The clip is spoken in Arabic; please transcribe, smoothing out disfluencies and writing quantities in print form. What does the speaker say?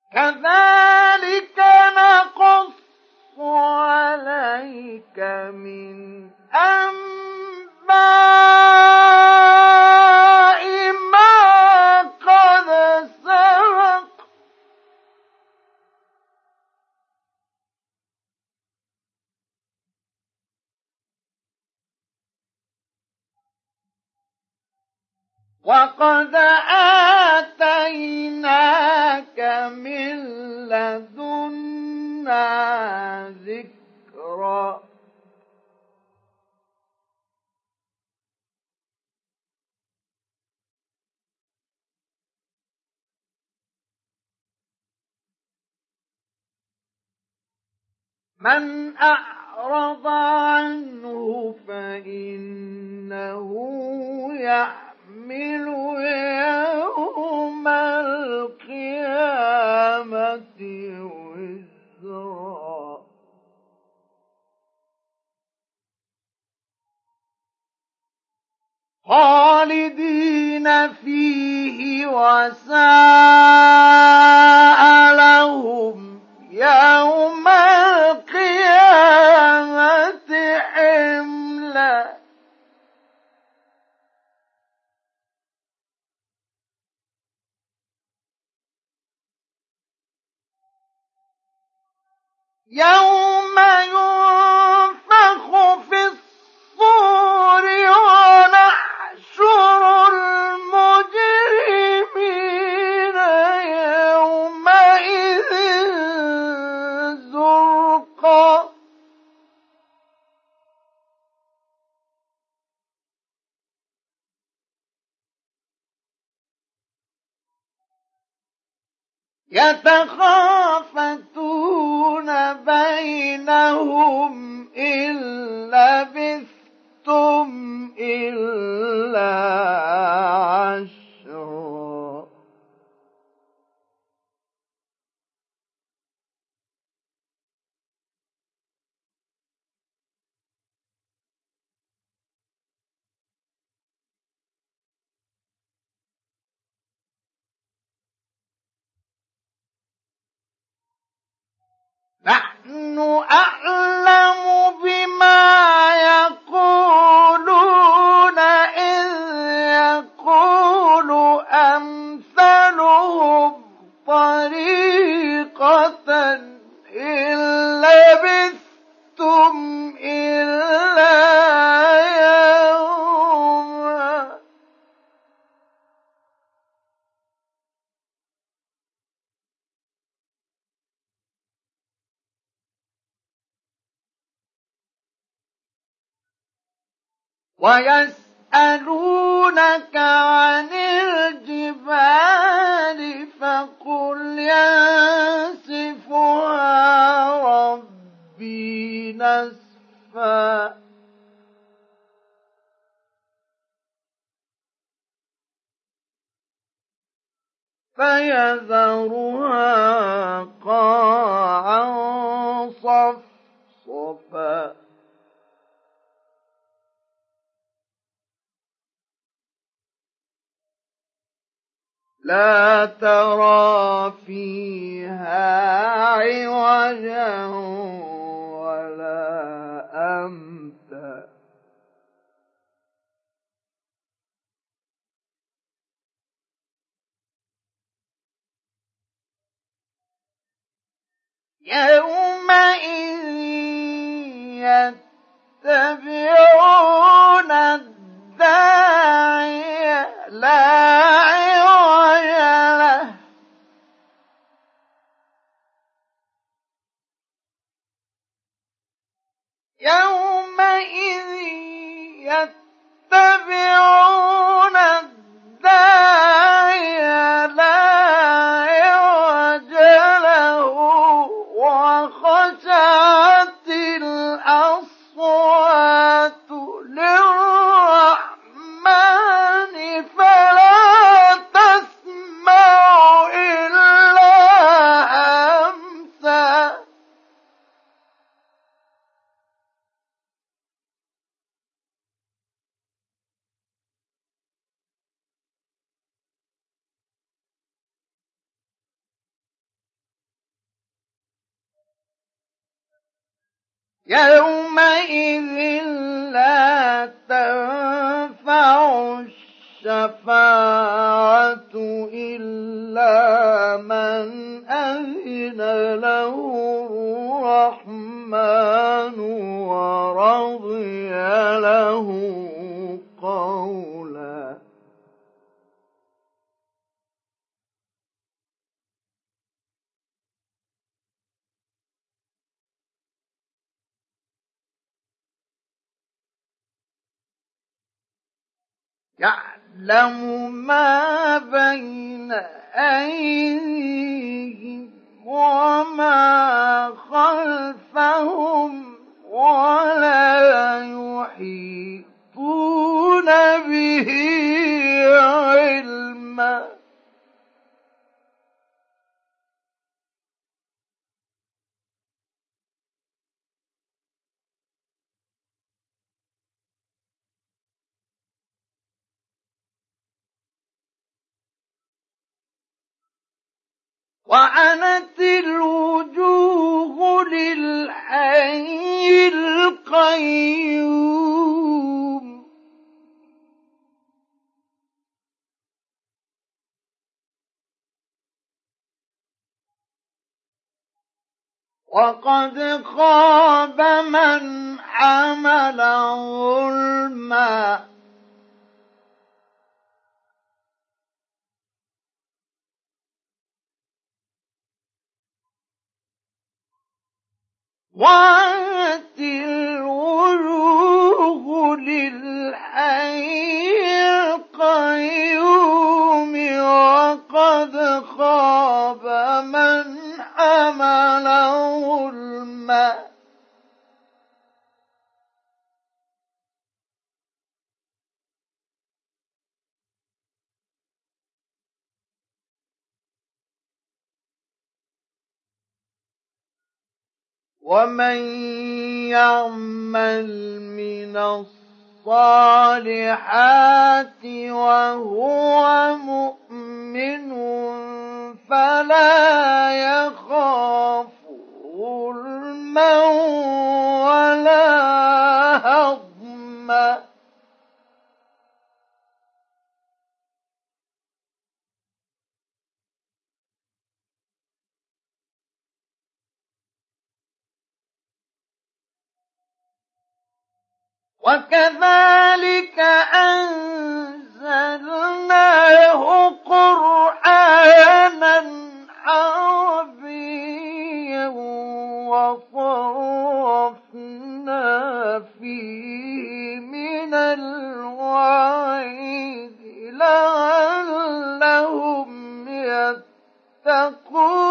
كذلك نقص عليك من أنباء ما قد سبق وقد آتيناك من لدنا ذكرا من أعرض عنه فإنه يحمل يوم القيامة وزرا خالدين فيه وساء لهم يوم القيامة حملا يوم ينفخ في الصور ونحشر المجرمين يومئذ زرقا يتخافتون بينهم إن لبثتم إلا عشرا نحن أعلم بما يقولون إذ يقول أمثلهم طريقة إن لبثتم إلا يوما ويسألونك عن الجبال فقل ينسفها ربي نسفا فيذرها قاعا صفصفا لا ترى فيها عوجا ولا أمتا يومئذ يتبعون الداعي لا عوج له يومئذ يتبعون الداعي لا عوج له وخشعت الأصوات يومئذ لا تنفع الشفاعة إلا من أذن له الرحمن ورضي له قولا. يعلم ما بين أيديهم وما خلفهم ولا يحيطون به علما. وعنت الوجوه للحي القيوم وقد خاب من حمل ظلما. وعنت الوجوه للحي القيوم وقد خاب من حمل ظلما. ومن يعمل من الصالحات وهو مؤمن فلا يخاف ظلما ولا هضما. وكذلك أنزلناه قرآنا عربيا وصرفنا فيه من الوعيد لعلهم يتقون.